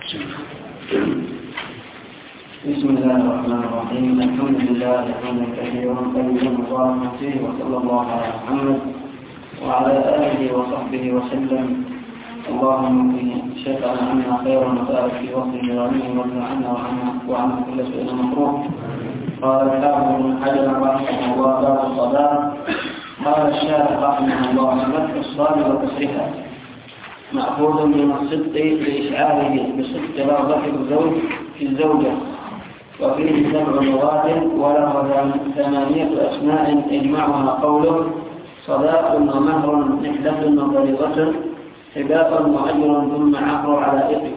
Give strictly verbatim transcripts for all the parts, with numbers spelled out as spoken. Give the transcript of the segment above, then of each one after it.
بسم الله الرحمن الرحيم. الحمد لله حمدا كثيرا طيبا مباركا فيه، وصلى الله على محمد وعلى آله وصحبه وسلم. اللهم في شفعنا عنا خيرا وبارك في وصفه وعلمه وارض عنا وعنا وعنا كل شيء مكروه. قال الحافظ ابن حجر رحمه الله باب الصلاة. قال الشارح رحمه الله فتح الصلاة وكسرها مأخوذ من الصدق لإشعاره بصدق رغبة الزوج في الزوجة، وفيه سبع لغات وله ثمانية أسماء يجمعها قوله صداق ومهر نحلة وفريضة حباء وأجر ثم عقر على إثم.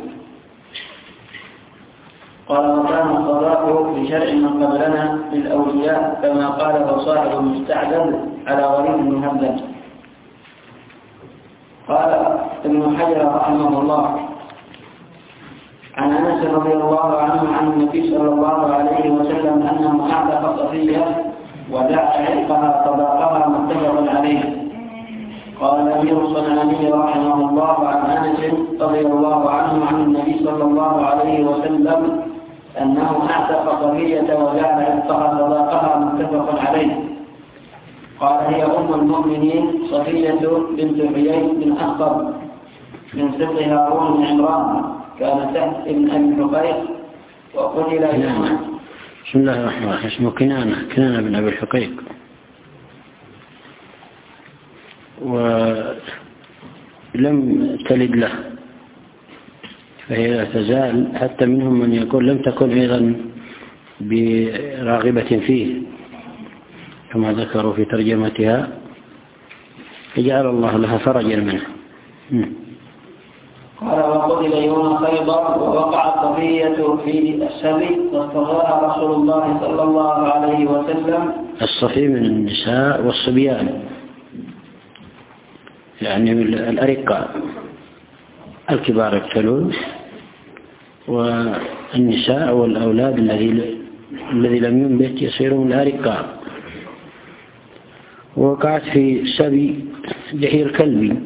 قال وكان الصداق في شرع من قبلنا للأولياء كما قاله صاحب المستعدل على غريب مهبل. قال ابن حجر رحمه الله عن أنس رضي الله عنه عن النبي صلى الله عليه وسلم أنه أعتق صفية ودعا عتقها صداقها متفق عليه. قال أمير الصنعاني رحمه الله عن أنس رضي الله عنه عن النبي صلى الله عليه وسلم أنه أعتق صفية ودعا عتقها صداقها متفق عليه. قال هي أم المؤمنين صفية بنت حيي بن أخطب من سبط هارون بن عمران، كان تحت ابن أبي الحقيق وقتل كنانة. بسم الله الرحمن الرحيم. اسمه كنانة كنانة بن أبي الحقيق، ولم تلد له، فهي لا تزال، حتى منهم من يقول لم تكن أيضا براغبة فيه كما ذكروا في ترجمتها، فجعل الله لها فرجا منه. قال وقتل يوم خيبر ووقعت صفية في السبي واستضاها رسول الله صلى الله عليه وسلم. الصفي من النساء والصبيان، يعني الأرقاء، الكبار يقتلون، والنساء والأولاد الذي الذي لم ينبت يصيرون الأرقاء. ووقعت في سبي دحية الكلب،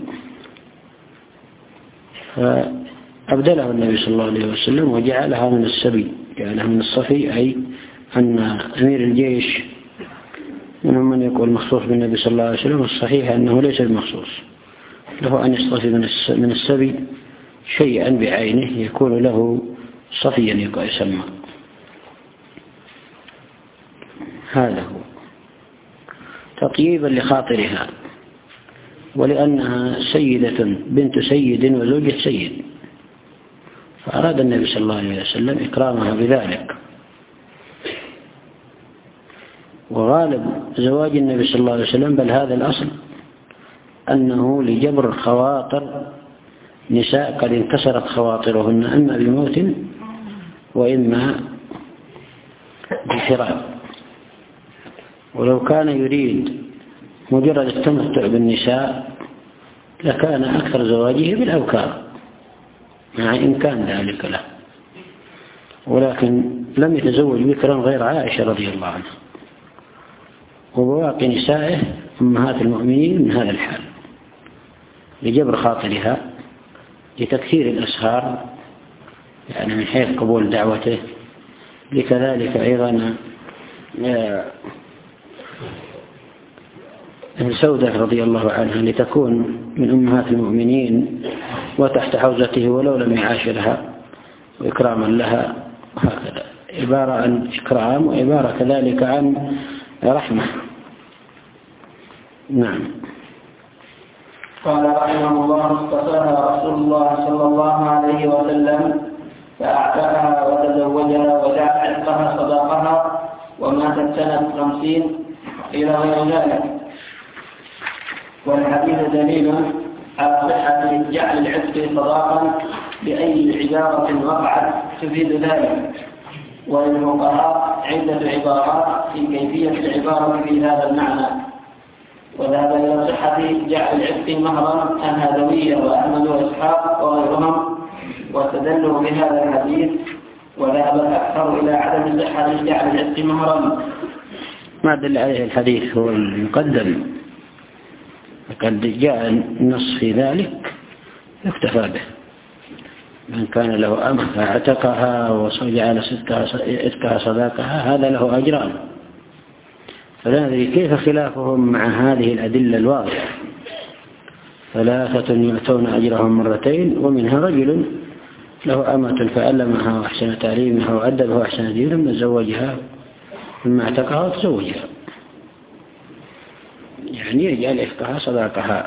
فأبدله النبي صلى الله عليه وسلم وجعلها من السبي، جعلها من الصفي، أي أن أمير الجيش منهم من يقول مخصوص بالنبي صلى الله عليه وسلم، الصحيح أنه ليس المخصوص له أن يصطفي من السبي شيئا بعينه يكون له صفيا يسمى. هذا هو تطييبا لخاطرها، ولأنها سيدة بنت سيد وزوجة سيد، فأراد النبي صلى الله عليه وسلم إكرامها بذلك. وغالب زواج النبي صلى الله عليه وسلم، بل هذا الأصل، أنه لجبر خواطر نساء قد انكسرت خواطرهن إما بموت وإما بحرام. ولو كان يريد مجرد التمتع بالنساء لكان أكثر زواجه بالأوكار مع إمكان ذلك له، ولكن لم يتزوج بكرا غير عائشة رضي الله عنها، وبواقي نسائه أمهات المؤمنين من هذا الحال، لجبر خاطرها، لتكثير الأسهار يعني من حيث قبول دعوته، لكذلك أيضا سودة رضي الله عنها لتكون من أمهات المؤمنين وتحت حوزته ولو لم يعاشرها، وإكراما لها، هكذا عبارة عن إكرام وعبارة كذلك عن رحمة. نعم. قال رحمه الله اصطفاها رسول الله صلى الله عليه وسلم فأعتقها وتزوجها ودعا عتقها صداقها وماتت سنة خمسين إلى غير ذلك. والحديث دليل على صحة جعل العتق صداقا بأي عبارة وقعت تفيد ذلك، وللفقهاء عدة عبارات في كيفية العبارة في هذا المعنى، وذهب إلى صحة جعل العتق مهرا الهذوية وأحمد وإسحاق وغيرهم واستدلوا بهذا الحديث، وذهب الأكثر إلى عدم صحة جعل العتق مهرا. ما دل عليه الحديث هو المقدم، قد جاء النص في ذلك يكتفى به. من كان له أمة فاعتقها وجعل إتكها صداقها هذا له أجران. فلا ندري كيف خلافهم مع هذه الأدلة الواضحة. ثلاثة يؤتون أجرهم مرتين ومنها رجل له أمة فألمها وأحسن تعليمها وأدبها وأحسن دينها ثم زوجها ثم اعتقها وتزوجها، يعني يجعل إفكها صداقها.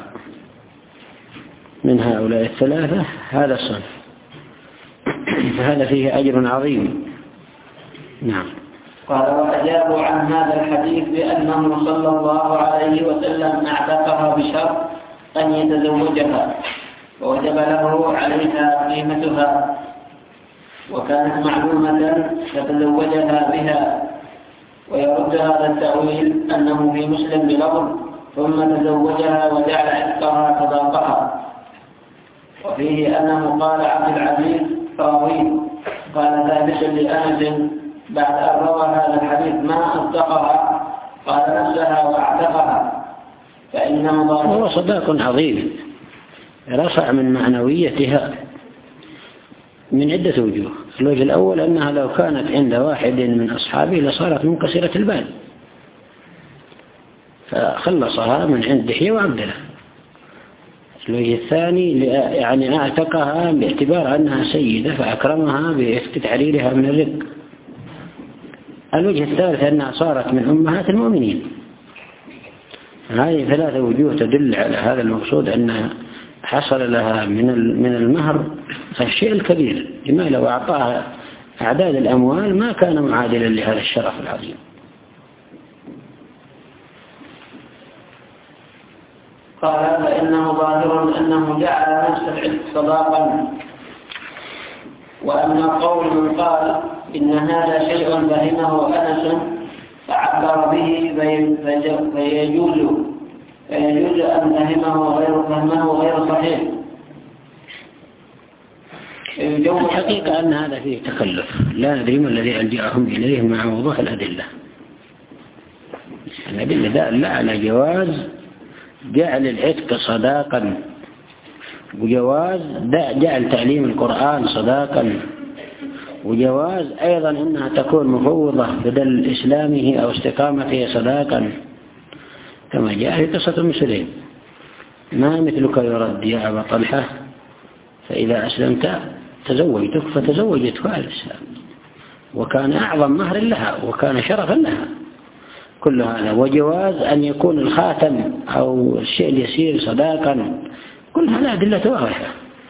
من هؤلاء الثلاثة هذا الصنف، فهذا فيه أجر عظيم. نعم. قال وأجابوا عن هذا الحديث بأنه صلى الله عليه وسلم اعتقها بشرط أن يتزوجها ووجب له عليها قيمتها، وكانت معلومة فتزوجها بها. ويرد هذا التأويل أنه في مسلم بلفظ ثم تزوجها وجعل عتقها صداقها. وفيه أنه قال عبد العزيز راويه قال ثابتا لأنس بعد أن روى هذا الحديث ما أصدقها قال نفسها وأعتقها، فإنه هو صداق عظيم رفع من معنويتها من عدة وجوه. الوجه الأول أنها لو كانت عند واحد من أصحابه لصارت منكسرة البال، فخلصها من عند دحية وعبد الله. الوجه الثاني يعني اعتقها باعتبار أنها سيدة فأكرمها بتحريرها من الرق. الوجه الثالث أنها صارت من أمهات المؤمنين. هذه ثلاثة وجوه تدل على هذا المقصود، أنها حصل لها من من المهر الشيء الكبير، لما لو أعطاها أعداد الأموال ما كان معادلا لهذا الشرف العظيم. قال فإنه ظاهر أنه جعل نفس العتق صداقا. وأما قول من قال إن هذا شيء فهمه أنس فعبر به فيجوز فيجوز أن فهمه غير فهمه غير صحيح. الحقيقة أن هذا فيه تكلف، لا ندري ما الذي ألجأهم إليه مع وضوح الأدلة. الأدلة دالة على جواز جعل العتق صداقا، وجواز جعل تعليم القرآن صداقا، وجواز أيضا أنها تكون مفوضة بدل إسلامه أو استقامته صداقا، كما جاء في قصة أم سليم: ما مثلك يرد يا أبا طلحة فإذا أسلمت تزوجتك، فتزوجتك على الإسلام، وكان أعظم مهر لها وكان شرفا لها. كل هذا. وجواز أن يكون الخاتم أو الشيء اليسير صداقا، كل هذا أدلة واضحة.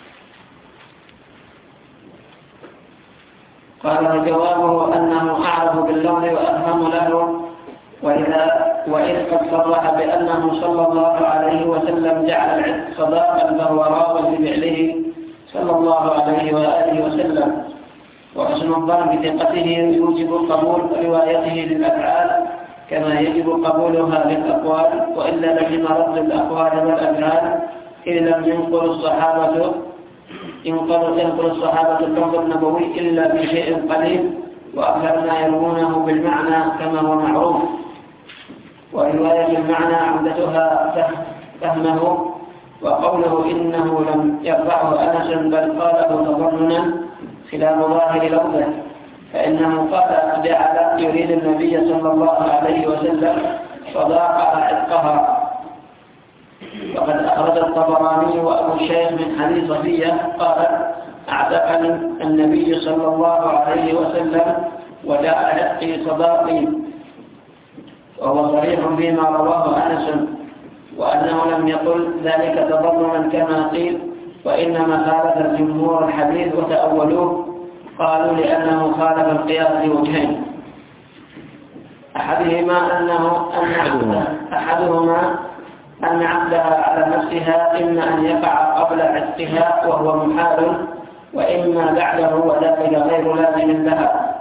قال جوابه أنه أعرف باللون وأفهم له، وإذا وإذ قد صرح بأنه صلى الله عليه وسلم جعل العتق صداقا فهو راو بفعله صلى الله عليه وآله وسلم. وحسن الظن بثقته يوجب قبول روايته للأفعال كما يجب قبولها للأقوال، وإلا لزم رد الأقوال والأفعال إذ لم ينقل الصحابة ينقل تنقل الصحابة اللفظ النبوي إلا بشيء قليل، وأكثر ما يروونه بالمعنى كما هو معروف. ورواية المعنى عمدتها فهمه. وقوله إنه لم يرفعه أنس بل قاله تضمنا خلاف ظاهر لفظه، فإنه قال جعل يريد النبي صلى الله عليه وسلم صداقة عتقها. وقد أخرج الطبراني وأبو الشيخ من حديث صفية قال اعتقني النبي صلى الله عليه وسلم وجعل عتقي صداقي، وهو صريح فيما رواه أنس، وأنه لم يقل ذلك تضمنا كما قيل، وإنما خالف الجمهور الحديث وتأولوه، قالوا لأنه خالف القياس لوجهين: أحدهما أنه أن أحدهما أن عقدها على نفسها إما أن يقع قبل عتقها وهو محال، وإما بعده وذلك غير لازم لها.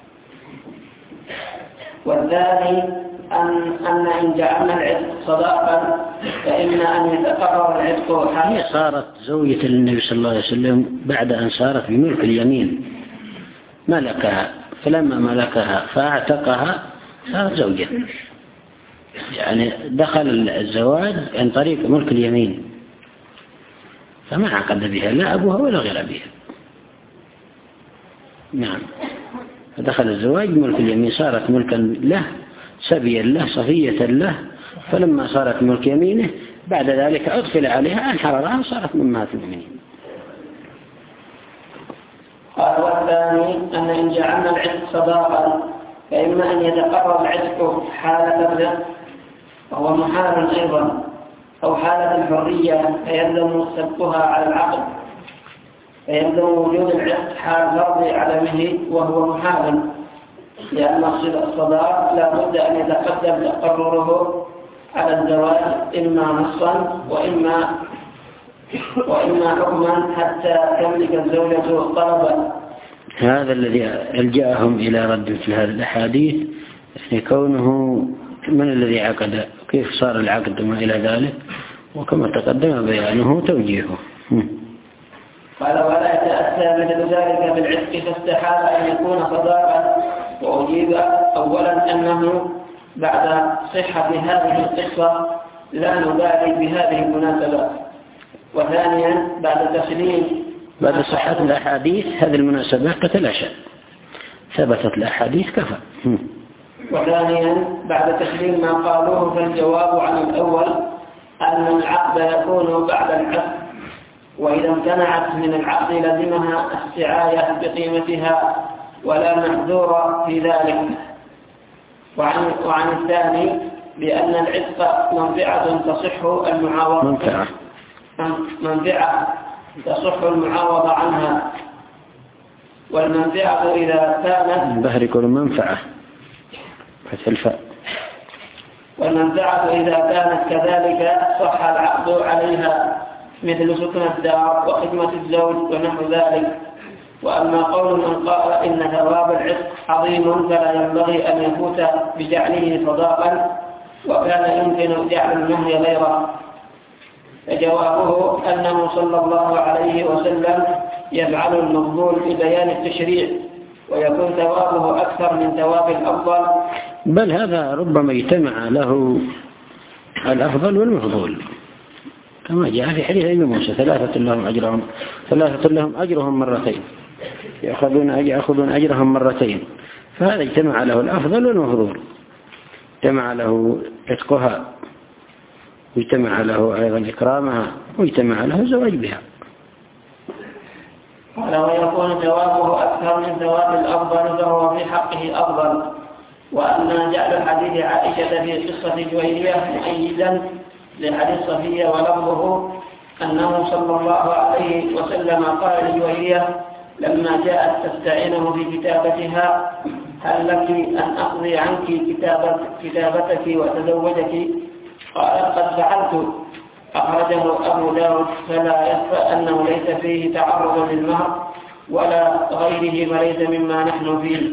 والثاني أن أن إن جعلنا العتق صداقا فإما أن يتقرر العتق. هي صارت زوجة للنبي صلى الله عليه وسلم بعد أن صارت بملك اليمين، ملكها، فلما ملكها فاعتقها صارت زوجة، يعني دخل الزواج عن طريق ملك اليمين، فما عقد بها لا أبوها ولا غير أبيها. نعم. فدخل الزواج ملك اليمين، صارت ملكا له، سبيا له، صفية له. فلما صارت ملك يمينه بعد ذلك أدخل عليها أنحررها وصارت من أمهات المؤمنين. قال والثاني أن إن جعلنا العتق صداقا فإما أن يتقرر العتق حالة الرزق وهو محال أيضا، أو حالة الحرية فيلزم سبقها على العقد، فيلزم وجود العتق حال فرض عدمه وهو محال، لأن مقصد الصداق لا بد أن يتقدم تقرره على الزواج إما نصا وإما وإما حكما حتى تملك الزوجة طلبا. هذا الذي ألجأهم إلى رد في هذه الأحاديث، يعني كونه من الذي عقد، كيف صار العقد وما إلى ذلك، وكما تقدم بيانه توجيهه. قال ولا يتأتى مثل ذلك بالعتق فاستحال أن يكون صداقا. وأجيب أولا أنه بعد صحة هذه القصة لا نبالي بهذه المناسبة، وثانيا بعد تسليم بعد صحة الأحاديث هذه المناسبة تتلاشى، ثبتت الأحاديث كفى. وثانيا بعد تسليم ما قالوه فالجواب عن الأول أن العقد يكون بعد العقد، وإذا امتنعت من العقد لزمها السعاية بقيمتها ولا محذور في ذلك. وعن, وعن الثاني بأن العتق منفعة تصح المعاوضة منفعة منفعة تصح المعاوضة عنها، والمنفعة إذا كانت البهر يكون منفعة فتح الفاء، والمنفعة إذا كانت كذلك صح العقد عليها مثل سكن الدار وخدمة الزوج ونحو ذلك. وأما قول من قال إن ثواب العتق عظيم فلا ينبغي أن يفوت بجعله صداقا وكان يمكن جعل النهي غيره، فجوابه أنه صلى الله عليه وسلم يفعل المفضول في بيان التشريع ويكون ثوابه أكثر من ثواب الأفضل، بل هذا ربما اجتمع له الأفضل والمفضول كما جاء في حديث ابن موسى ثلاثة لهم أجرهم ثلاثة لهم أجرهم مرتين يأخذون يأخذون أجرهم مرتين، فهذا اجتمع له الأفضل والمفضول، اجتمع له عتقها واجتمع له أيضا إكرامها واجتمع له الزواج بها. قال ويكون ثوابه أكثر من ثواب الأفضل فهو في حقه أفضل. وأما جعل حديث عائشة في قصة جويرية مؤيدا لحديث صفية ولفظه أنه صلى الله عليه وسلم قال لجويرية لما جاءت تستعينه في كتابتها هل لك أن أقضي عنك كتابت كتابتك وتزوجك؟ قالت قد فعلت. أخرجه أبو داود فلا يخفى أنه ليس فيه تعرض للمهر ولا غيره وليس مما نحن فيه.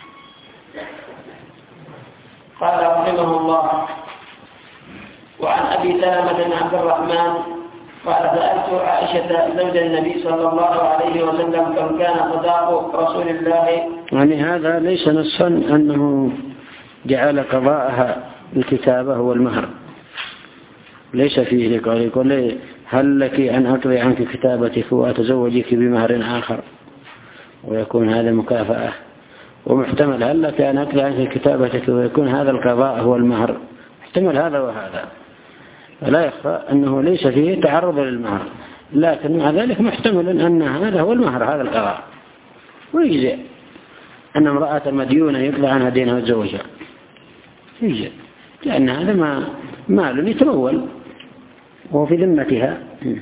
قال رحمه الله وعن أبي سلمة بن عبد الرحمن قال سألت عائشة زوج النبي صلى الله عليه وسلم كم كان صداق رسول الله. يعني هذا ليس نصا أنه جعل قضاءها الكتابة والمهر، ليس فيه لقال يقول هل لك أن أقضي عنك كتابتك وأتزوجك بمهر آخر ويكون هذا مكافأة، ومحتمل هل لك أن أقضي عنك كتابتك ويكون هذا القضاء هو المهر، محتمل هذا وهذا، فلا يخفى أنه ليس فيه تعرض للمهر، لكن مع ذلك محتمل أن هذا هو المهر هذا القضاء، ويجزئ أن امرأة مديونة يقضى عنها دينها وتزوجها يجزئ، لأن هذا ما مال يتمول وهو في ذمتها.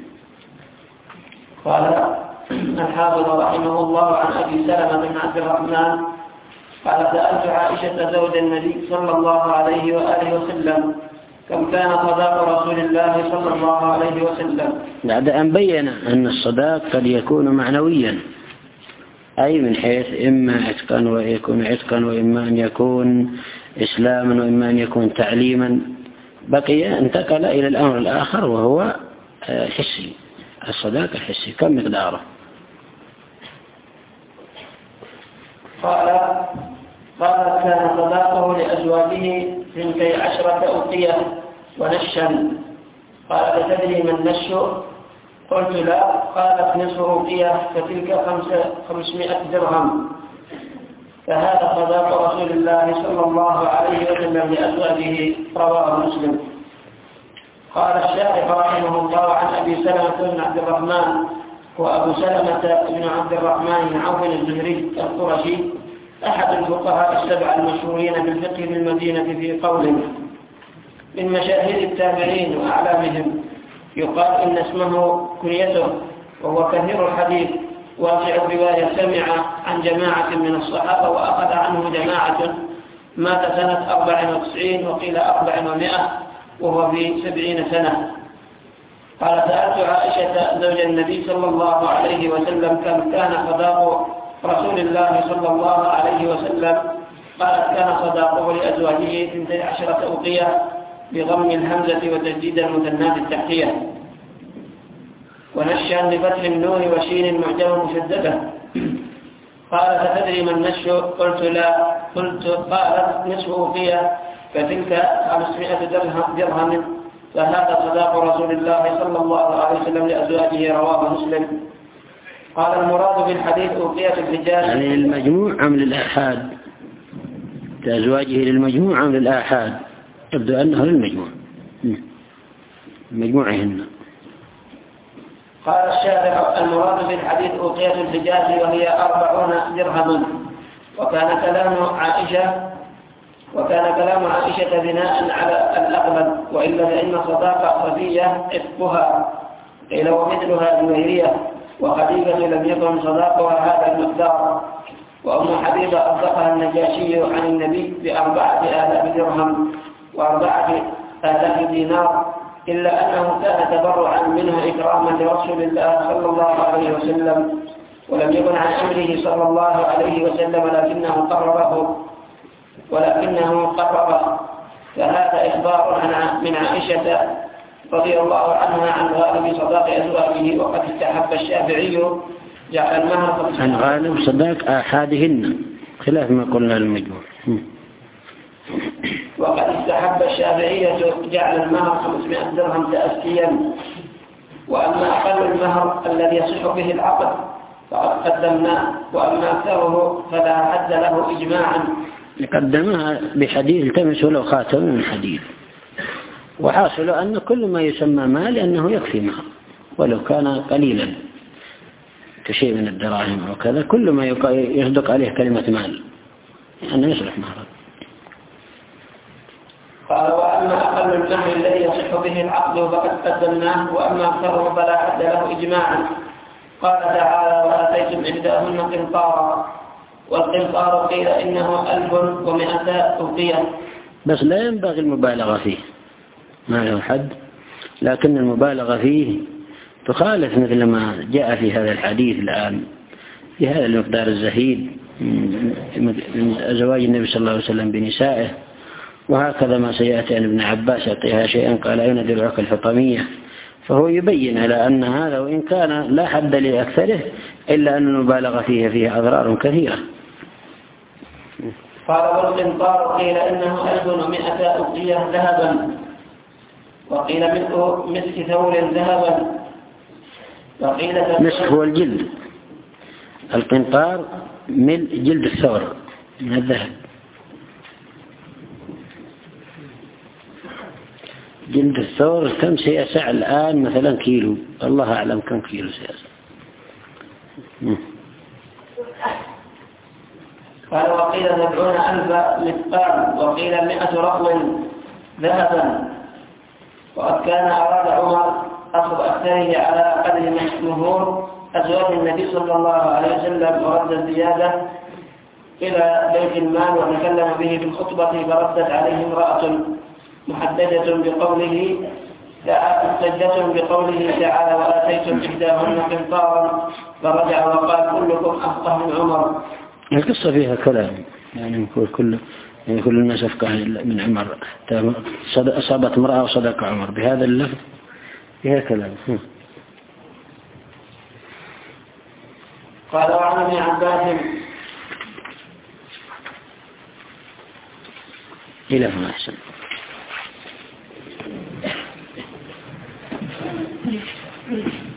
قال الحافظ رحمه الله عن أبي سلمة بن عبد الرحمن قال سألت عائشة زوج النبي صلى الله عليه وآله وسلم كم كان صداق رسول الله صلى الله عليه وسلم، بعد أن بين أن الصداق قد يكون معنويا أي من حيث إما عتقا ويكون عتقا وإما أن يكون إسلاما وإما أن يكون تعليما، بقي انتقل إلى الأمر الآخر وهو حسي، الصداق الحسي كم مقداره. قال قال كان صداقه لأزواجه اثنتي عشرة أوقية ونشا. قال تدري ما النش؟ قلت لا. قالت نصف أوقية فتلك خمسمائة درهم. فهذا صداق رسول الله صلى الله عليه وسلم لأزواجه، رواه مسلم. قال الشارح رحمه الله عن أبي سلمة بن عبد الرحمن وأبو سلمة بن عبد الرحمن بن عوف الزهري القرشي أحد الفقهاء السبع المشهورين بالفقه بالمدينة في قوله من مشاهير التابعين وأعلامهم، يقال إن اسمه كنيته، وهو كثير الحديث واسع الرواية، سمع عن جماعة من الصحابة وأخذ عنه جماعة، مات سنة أربع وتسعين وقيل أربع ومائة وهو في سبعين سنة. قال سألت عائشة زوج النبي صلى الله عليه وسلم كم كان صداق رسول الله صلى الله عليه وسلم؟ قالت كان صداقه لأزواجه اثنتي عشرة أوقية بضم الهمزة وتجديد المثنات التحتية، ونشا بفتح النون وشين معجم مشددة. قال فتدري ما النش؟ قلت لا. قلت قالت نصف أوقية فتلك خمسمائة درهم، فهذا صداق رسول الله صلى الله عليه وسلم لأزواجه، رواه مسلم. قال المراد بالحديث أوقية الرجال يعني المجموع أم للآحاد؟ لأزواجه للمجموع أم للآحاد؟ يبدو أنه للمجموع، مجموعهن. قال الشارح المراد بالحديث أوقية الرجال وهي أربعون درهما. وكان كلام عائشة وكان كلام عائشة بناء على الأغلب، وإلا فإن صداقة صفية عتقها، قيل ومثلها جويرية، وخديجة لم يكن صداقها هذا المقدار. وأم حبيبة أصدقها النجاشي عن النبي بأربعة آلاف درهم وأربعة آلاف دينار، إلا أنه كان تبرعا منه إكراما لرسول الله صلى الله عليه وسلم، ولم يكن عن أمره صلى الله عليه وسلم، ولكنه قرره ولكنه قرر. فهذا إخبار من عائشة رضي الله عنها عن غالب صداق أزواجه. وقد استحب الشافعي جعل المهر عن غالب صداق آحادهن خلاف ما قلنا للمجموع. وقد استحب الشافعية جعل المهر خمسمائة درهم تأسيا. وأما أقل المهر الذي يصح به العقد فقد قدمناه، وأما أكثره فلا حد له إجماعا. قدمها بحديث التمس ولو خاتم من حديد، وحاصل أن كل ما يسمى مال أنه يكفي مهر ولو كان قليلا كشيء من الدراهم وكذا، كل ما يصدق عليه كلمة مال أنه يصلح مهر. قال وأما أقل المهر الذي يصح به العقد فقد قدمناه، وأما أكثره فلا حد له إجماعا. قال تعالى وآتيتم إحداهن قنطارا، والقنطار قيل إنه ألف ومئة أوقية. بس لا ينبغي المبالغة فيه، ما له حد، لكن المبالغة فيه تخالف مثل ما جاء في هذا الحديث الآن في هذا المقدار الزهيد من أزواج النبي صلى الله عليه وسلم بنسائه. وهكذا ما سيأتي عن ابن عباس يعطيها شيئا قال أين درعك الحطمية، فهو يبين على أن هذا وإن كان لا حد لأكثره إلا أن المبالغة فيه فيها أضرار كثيرة. قال والقنطار قيل إنه ألف ومئة أوقية ذهبا، وقيل مثله مسك ثور ذهبا، وقيل مسك هو الجلد، القنطار من جلد الثور من الذهب. جلد الثور كم سيسع الآن؟ مثلا كيلو، الله أعلم كم كيلو سيسع. قال وقيل سبعون ألف مثقال، وقيل مئة رطل ذهبا. وقد كان أراد عمر أخذ أكثره على قدر مشهور أزواج النبي صلى الله عليه وسلم، ورد الزيادة إلى بيت المال وتكلم به في الخطبة، فردت عليه امرأة محددة بقوله محتجة بقوله تعالى وآتيتم إحداهن قنطارا، فرجع وقال كلكم أفقه من عمر. القصة فيها كلام، يعني كل يعني كل الناس أفقه من عمر، أصابت امرأة وصدق عمر بهذا اللفظ، فيها كلام. قال وعن ابن عباس إلى هنا أحسن. Thank you.